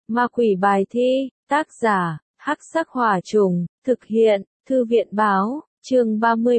Ma quỷ bài thi, tác giả, Hắc Sắc Hỏa Trùng, thực hiện, Thư viện Báo, chương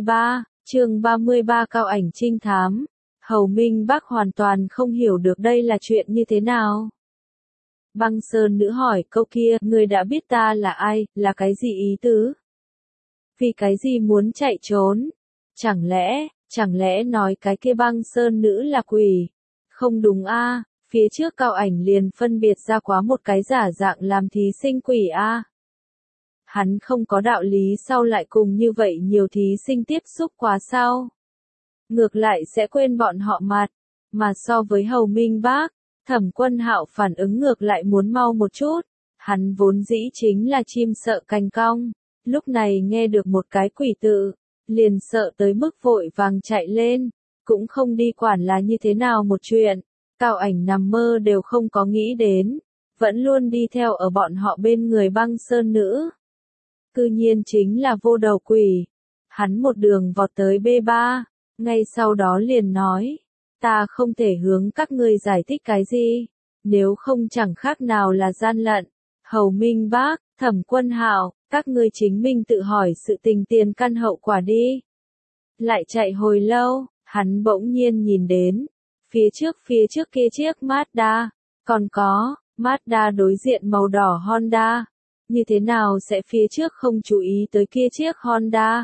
33 Cao ảnh trinh thám. Hầu Minh Bác hoàn toàn không hiểu được đây là chuyện như thế nào. Băng Sơn Nữ hỏi câu kia, người đã biết ta là ai, là cái gì ý tứ? Vì cái gì muốn chạy trốn? Chẳng lẽ nói cái kia Băng Sơn Nữ là quỷ? Không đúng a, phía trước Cao ảnh liền phân biệt ra quá một cái giả dạng làm thí sinh quỷ a. Hắn không có đạo lý sau lại cùng như vậy nhiều thí sinh tiếp xúc quá sao? Ngược lại sẽ quên bọn họ mặt, mà so với Hầu Minh Bác, Thẩm Quân Hạo phản ứng ngược lại muốn mau một chút, hắn vốn dĩ chính là chim sợ cành cong, lúc này nghe được một cái quỷ tự, liền sợ tới mức vội vàng chạy lên, cũng không đi quản là như thế nào một chuyện, Cao ảnh nằm mơ đều không có nghĩ đến, vẫn luôn đi theo ở bọn họ bên người Băng Sơn Nữ. Cư nhiên chính là Vô Đầu Quỷ, hắn một đường vọt tới B3. Ngay sau đó liền nói, ta không thể hướng các ngươi giải thích cái gì, nếu không chẳng khác nào là gian lận. Hầu Minh Bác, Thẩm Quân Hạo, các ngươi chính mình tự hỏi sự tình tiền căn hậu quả đi. Lại chạy hồi lâu, hắn bỗng nhiên nhìn đến, phía trước kia chiếc Mazda, còn có, Mazda đối diện màu đỏ Honda, như thế nào sẽ phía trước không chú ý tới kia chiếc Honda?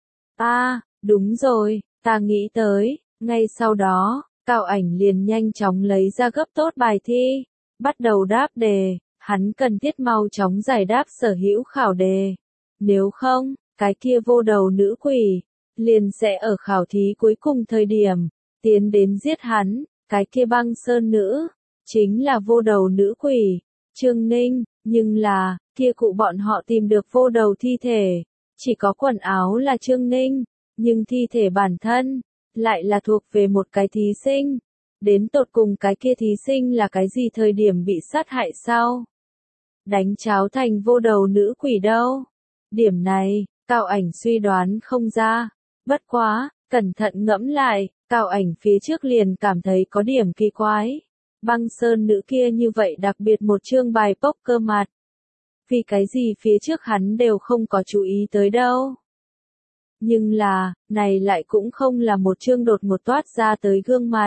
Đúng rồi. Ta nghĩ tới, ngay sau đó, Cao ảnh liền nhanh chóng lấy ra gấp tốt bài thi, bắt đầu đáp đề, hắn cần thiết mau chóng giải đáp sở hữu khảo đề. Nếu không, cái kia vô đầu nữ quỷ, liền sẽ ở khảo thí cuối cùng thời điểm, tiến đến giết hắn, cái kia Băng Sơn Nữ, chính là vô đầu nữ quỷ, Trương Ninh, nhưng là, kia cụ bọn họ tìm được vô đầu thi thể, chỉ có quần áo là Trương Ninh. Nhưng thi thể bản thân, lại là thuộc về một cái thí sinh. Đến tột cùng cái kia thí sinh là cái gì thời điểm bị sát hại sao? Đánh cháo thành vô đầu nữ quỷ đâu? Điểm này, Cao ảnh suy đoán không ra. Bất quá, cẩn thận ngẫm lại, Cao ảnh phía trước liền cảm thấy có điểm kỳ quái. Băng Sơn Nữ kia như vậy đặc biệt một chương bài poker mặt. Vì cái gì phía trước hắn đều không có chú ý tới đâu? Nhưng là, này lại cũng không là một chương đột một toát ra tới gương mặt.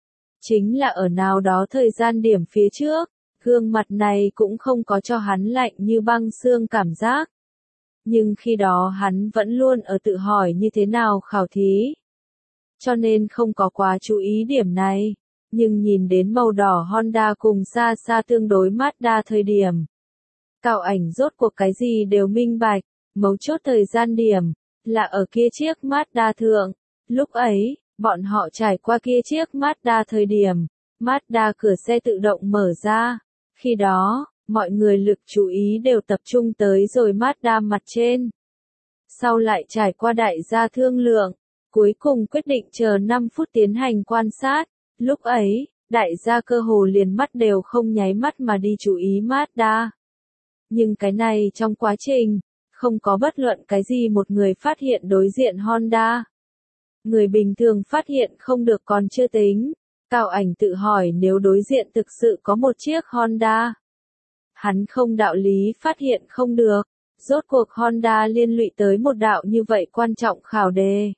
Chính là ở nào đó thời gian điểm phía trước, gương mặt này cũng không có cho hắn lạnh như băng xương cảm giác. Nhưng khi đó hắn vẫn luôn ở tự hỏi như thế nào khảo thí. Cho nên không có quá chú ý điểm này. Nhưng nhìn đến màu đỏ Honda cùng xa xa tương đối Mazda thời điểm. Cao ảnh rốt cuộc cái gì đều minh bạch, mấu chốt thời gian điểm. Là ở kia chiếc Mazda thượng. Lúc ấy, bọn họ trải qua kia chiếc Mazda thời điểm, Mazda cửa xe tự động mở ra. Khi đó, mọi người lực chú ý đều tập trung tới rồi Mazda mặt trên. Sau lại trải qua đại gia thương lượng, cuối cùng quyết định chờ 5 phút tiến hành quan sát. Lúc ấy, đại gia cơ hồ liền mắt đều không nháy mắt mà đi chú ý Mazda. Nhưng cái này trong quá trình, không có bất luận cái gì một người phát hiện đối diện Honda. Người bình thường phát hiện không được còn chưa tính. Cao ảnh tự hỏi nếu đối diện thực sự có một chiếc Honda. Hắn không đạo lý phát hiện không được. Rốt cuộc Honda liên lụy tới một đạo như vậy quan trọng khảo đề.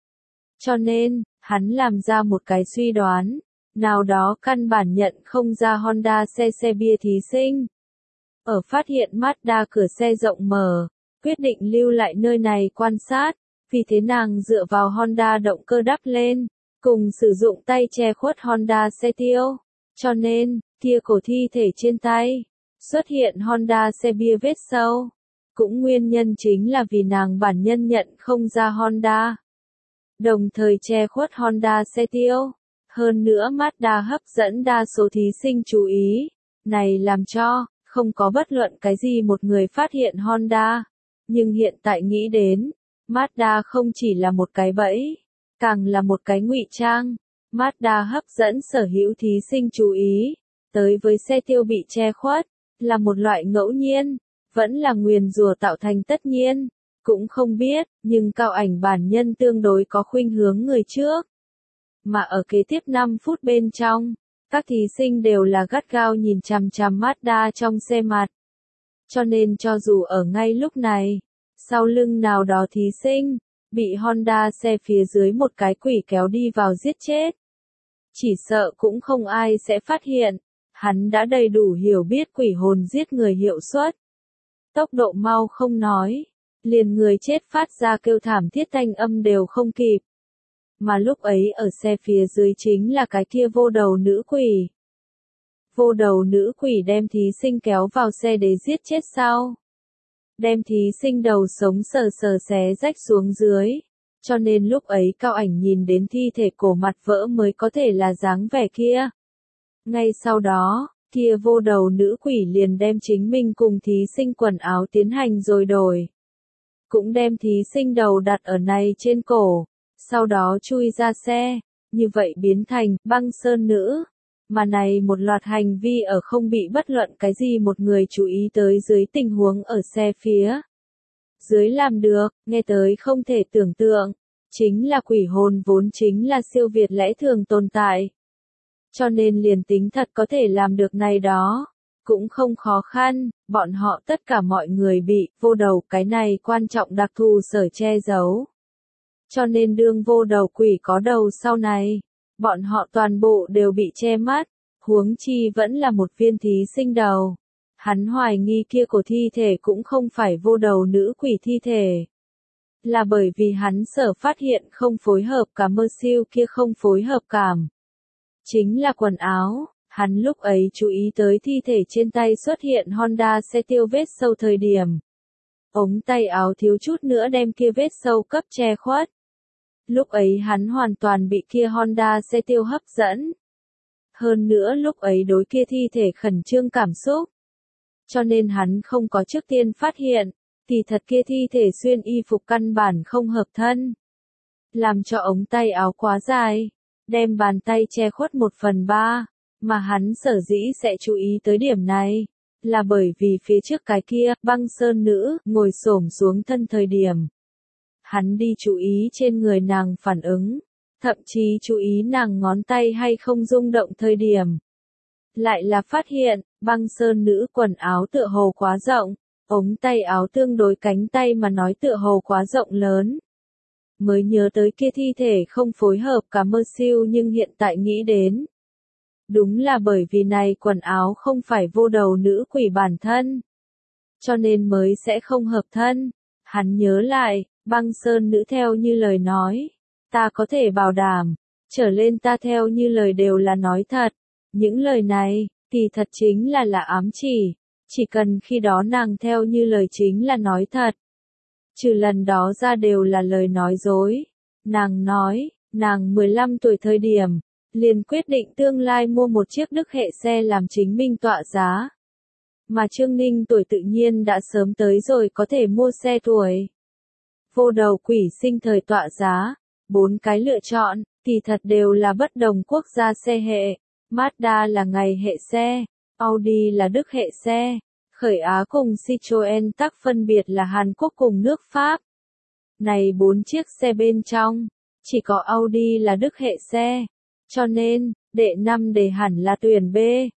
Cho nên, hắn làm ra một cái suy đoán. Nào đó căn bản nhận không ra Honda xe bia thí sinh. Ở phát hiện Mazda cửa xe rộng mở. Quyết định lưu lại nơi này quan sát, vì thế nàng dựa vào Honda động cơ đắp lên, cùng sử dụng tay che khuất Honda xe tiêu. Cho nên, kia cổ thi thể trên tay, xuất hiện Honda xe bia vết sâu. Cũng nguyên nhân chính là vì nàng bản nhân nhận không ra Honda. Đồng thời che khuất Honda xe tiêu. Hơn nữa Mazda hấp dẫn đa số thí sinh chú ý. Này làm cho, không có bất luận cái gì một người phát hiện Honda. Nhưng hiện tại nghĩ đến, Mazda không chỉ là một cái bẫy, càng là một cái ngụy trang. Mazda hấp dẫn sở hữu thí sinh chú ý, tới với xe tiêu bị che khuất, là một loại ngẫu nhiên, vẫn là nguyền rủa tạo thành tất nhiên, cũng không biết, nhưng Cao ảnh bản nhân tương đối có khuynh hướng người trước. Mà ở kế tiếp 5 phút bên trong, Các thí sinh đều là gắt gao nhìn chằm chằm Mazda trong xe mặt. Cho nên cho dù ở ngay lúc này, sau lưng nào đó thí sinh, bị Honda xe phía dưới một cái quỷ kéo đi vào giết chết. Chỉ sợ cũng không ai sẽ phát hiện, hắn đã đầy đủ hiểu biết quỷ hồn giết người hiệu suất. Tốc độ mau không nói, liền người chết phát ra kêu thảm thiết thanh âm đều không kịp. Mà lúc ấy ở xe phía dưới chính là cái kia vô đầu nữ quỷ. Vô đầu nữ quỷ đem thí sinh kéo vào xe để giết chết sau. Đem thí sinh đầu sống sờ sờ xé rách xuống dưới. Cho nên lúc ấy Cao Ảnh nhìn đến thi thể cổ mặt vỡ mới có thể là dáng vẻ kia. Ngay sau đó, kia vô đầu nữ quỷ liền đem chính mình cùng thí sinh quần áo tiến hành rồi đổi. Cũng đem thí sinh đầu đặt ở này trên cổ, sau đó chui ra xe, như vậy biến thành băng sơn nữ. Mà này một loạt hành vi ở không bị bất luận cái gì một người chú ý tới dưới tình huống ở xe phía dưới làm được, nghe tới không thể tưởng tượng, chính là quỷ hồn vốn chính là siêu việt lẽ thường tồn tại. Cho nên liền tính thật có thể làm được này đó, cũng không khó khăn, bọn họ tất cả mọi người bị vô đầu cái này quan trọng đặc thù sở che giấu. Cho nên đương vô đầu quỷ có đầu sau này, bọn họ toàn bộ đều bị che mắt, huống chi vẫn là một viên thí sinh đầu. Hắn hoài nghi kia của thi thể cũng không phải vô đầu nữ quỷ thi thể. Là bởi vì hắn sở phát hiện không phối hợp cả mơ siêu kia không phối hợp cảm. Chính là quần áo, hắn lúc ấy chú ý tới thi thể trên tay xuất hiện Honda xe tiêu vết sâu thời điểm. Ống tay áo thiếu chút nữa đem kia vết sâu cấp che khuất. Lúc ấy hắn hoàn toàn bị kia Honda xe tiêu hấp dẫn. Hơn nữa lúc ấy đối kia thi thể khẩn trương cảm xúc. Cho nên hắn không có trước tiên phát hiện, thì thật kia thi thể xuyên y phục căn bản không hợp thân. Làm cho ống tay áo quá dài, đem bàn tay che khuất 1/3, mà hắn sở dĩ sẽ chú ý tới điểm này, là bởi vì phía trước cái kia, băng sơn nữ, ngồi xổm xuống thân thời điểm. Hắn đi chú ý trên người nàng phản ứng, thậm chí chú ý nàng ngón tay hay không rung động thời điểm. Lại là phát hiện, băng sơn nữ quần áo tựa hồ quá rộng, ống tay áo tương đối cánh tay mà nói tựa hồ quá rộng lớn. Mới nhớ tới kia thi thể không phối hợp cả mơ siêu nhưng hiện tại nghĩ đến. Đúng là bởi vì này quần áo không phải vô đầu nữ quỷ bản thân. Cho nên mới sẽ không hợp thân. Hắn nhớ lại, băng sơn nữ theo như lời nói. Ta có thể bảo đảm, trở lên ta theo như lời đều là nói thật. Những lời này, thì thật chính là ám chỉ cần khi đó nàng theo như lời chính là nói thật. Trừ lần đó ra đều là lời nói dối. Nàng nói, nàng 15 tuổi thời điểm, liền quyết định tương lai mua một chiếc Đức hệ xe làm chính mình tọa giá. Mà Trương Ninh tuổi tự nhiên đã sớm tới rồi có thể mua xe tuổi. Vô đầu quỷ sinh thời tọa giá, 4 cái lựa chọn, thì thật đều là bất đồng quốc gia xe hệ. Mazda là ngày hệ xe, Audi là Đức hệ xe, Khởi Á cùng Citroën tác phân biệt là Hàn Quốc cùng nước Pháp. Này 4 chiếc xe bên trong, chỉ có Audi là Đức hệ xe, cho nên, đệ 5 đề hẳn là tuyển B.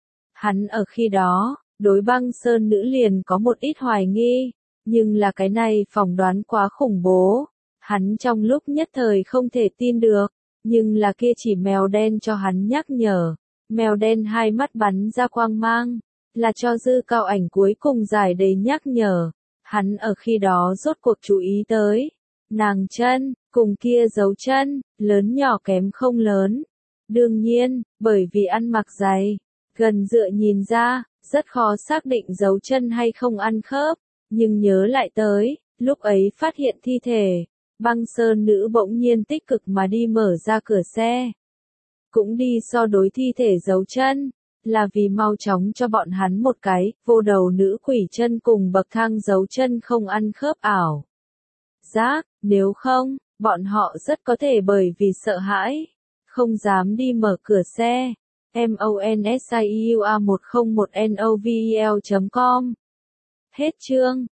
Hắn ở khi đó, đối băng sơn nữ liền có một ít hoài nghi, nhưng là cái này phỏng đoán quá khủng bố. Hắn trong lúc nhất thời không thể tin được, nhưng là kia chỉ mèo đen cho hắn nhắc nhở. Mèo đen hai mắt bắn ra quang mang, là cho Dư Cao Ảnh cuối cùng giải đầy nhắc nhở. Hắn ở khi đó rốt cuộc chú ý tới. Nàng chân, cùng kia dấu chân, lớn nhỏ kém không lớn. Đương nhiên, bởi vì ăn mặc giày, gần dựa nhìn ra, rất khó xác định dấu chân hay không ăn khớp. Nhưng nhớ lại tới, lúc ấy phát hiện thi thể, băng sơn nữ bỗng nhiên tích cực mà đi mở ra cửa xe. Cũng đi so đối thi thể dấu chân, là vì mau chóng cho bọn hắn một cái, vô đầu nữ quỷ chân cùng bậc thang dấu chân không ăn khớp ảo. Giác, nếu không, bọn họ rất có thể bởi vì sợ hãi, không dám đi mở cửa xe. MONSIUA101NOVEL.com Hết chương.